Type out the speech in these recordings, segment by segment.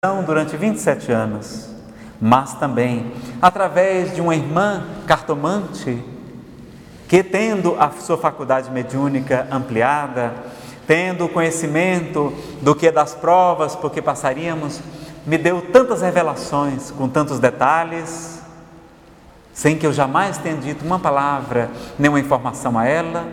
durante 27 anos, mas também através de uma irmã cartomante que, tendo a sua faculdade mediúnica ampliada, tendo o conhecimento do que é das provas, porque passaríamos, me deu tantas revelações, com tantos detalhes, sem que eu jamais tenha dito uma palavra, nenhuma informação a ela,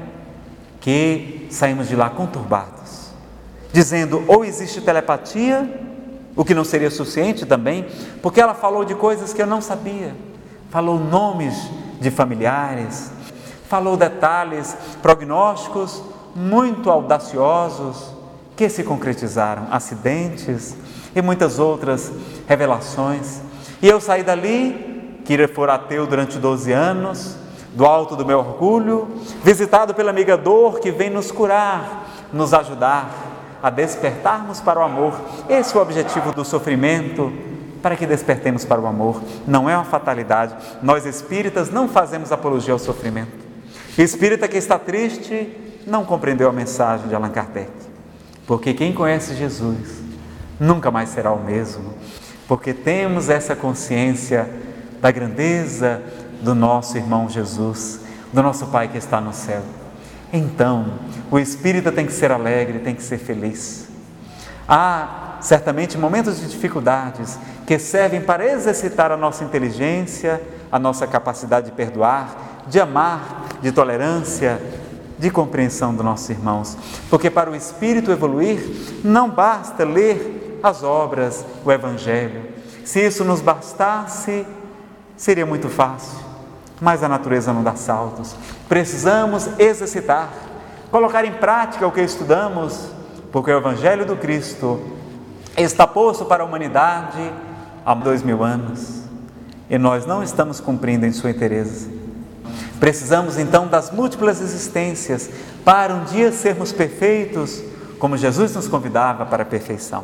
que saímos de lá conturbados, dizendo: ou existe telepatia, o que não seria suficiente também, porque ela falou de coisas que eu não sabia, falou nomes de familiares, falou detalhes, prognósticos muito audaciosos que se concretizaram, acidentes e muitas outras revelações. E eu saí dali, que for ateu durante 12 anos, do alto do meu orgulho, visitado pela amiga dor que vem nos curar, nos ajudar a despertarmos para o amor. Esse é o objetivo do sofrimento, para que despertemos para o amor. Não é uma fatalidade. Nós espíritas não fazemos apologia ao sofrimento. Espírita que está triste não compreendeu a mensagem de Allan Kardec, porque quem conhece Jesus nunca mais será o mesmo, porque temos essa consciência da grandeza do nosso irmão Jesus, do nosso Pai que está no céu. Então, o espírita tem que ser alegre, tem que ser feliz. Há certamente momentos de dificuldades que servem para exercitar a nossa inteligência, a nossa capacidade de perdoar, de amar, de tolerância, de compreensão dos nossos irmãos. Porque para o espírito evoluir, não basta ler as obras, o Evangelho. Se isso nos bastasse, seria muito fácil. Mas a natureza não dá saltos. Precisamos exercitar, colocar em prática o que estudamos, porque o Evangelho do Cristo está posto para a humanidade há 2000 anos e nós não estamos cumprindo em sua inteireza. Precisamos então das múltiplas existências para um dia sermos perfeitos, como Jesus nos convidava para a perfeição.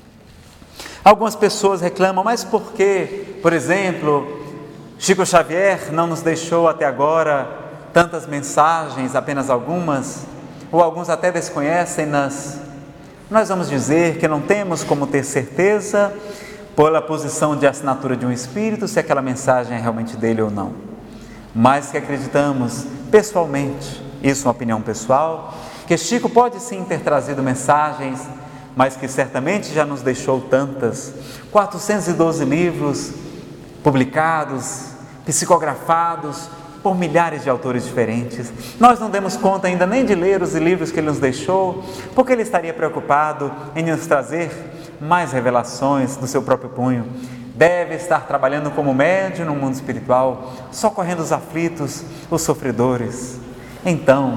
Algumas pessoas reclamam: mas por que, por exemplo, Chico Xavier não nos deixou até agora tantas mensagens, apenas algumas, ou alguns até desconhecem-nas? Nós vamos dizer que não temos como ter certeza, pela posição de assinatura de um espírito, se aquela mensagem é realmente dele ou não, mas que acreditamos pessoalmente, isso é uma opinião pessoal, que Chico pode sim ter trazido mensagens, mas que certamente já nos deixou tantas, 412 livros publicados, psicografados por milhares de autores diferentes. Nós não demos conta ainda nem de ler os livros que ele nos deixou, porque ele estaria preocupado em nos trazer mais revelações do seu próprio punho. Deve estar trabalhando como médium no mundo espiritual, socorrendo os aflitos, os sofredores. Então,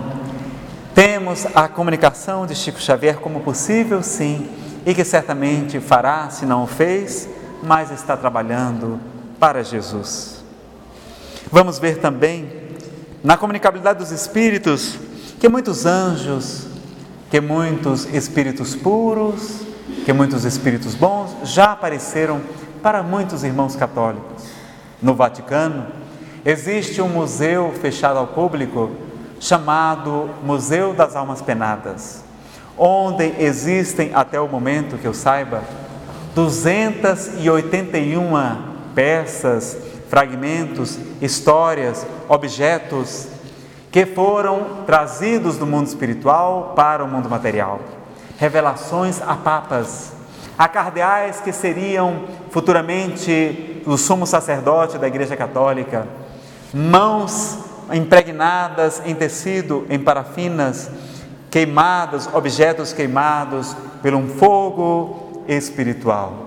temos a comunicação de Chico Xavier como possível, sim, e que certamente fará, se não o fez, mas está trabalhando para Jesus. Vamos ver também na comunicabilidade dos espíritos que muitos anjos, que muitos espíritos puros, que muitos espíritos bons já apareceram para muitos irmãos católicos. No Vaticano existe um museu fechado ao público chamado Museu das Almas Penadas, onde existem, até o momento que eu saiba, 281 peças, fragmentos, histórias, objetos que foram trazidos do mundo espiritual para o mundo material. Revelações a papas, a cardeais que seriam futuramente o sumo sacerdote da Igreja Católica, mãos impregnadas em tecido, em parafinas, queimadas, objetos queimados por um fogo espiritual.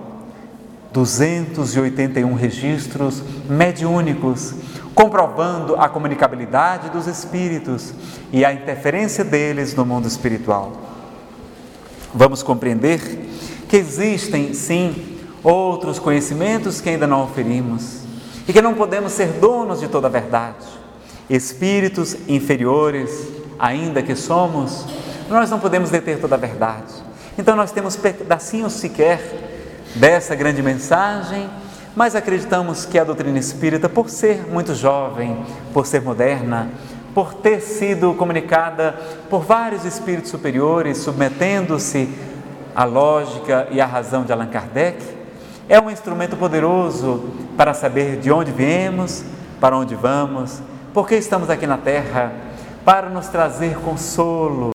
281 registros mediúnicos, comprovando a comunicabilidade dos espíritos e a interferência deles no mundo espiritual. Vamos compreender que existem, sim, outros conhecimentos que ainda não oferimos e que não podemos ser donos de toda a verdade. Espíritos inferiores, ainda que somos, nós não podemos deter toda a verdade. Então nós temos pedacinhos sequer dessa grande mensagem, mas acreditamos que a doutrina espírita, por ser muito jovem, por ser moderna, por ter sido comunicada por vários espíritos superiores, submetendo-se à lógica e à razão de Allan Kardec, é um instrumento poderoso para saber de onde viemos, para onde vamos, porque estamos aqui na terra, para nos trazer consolo,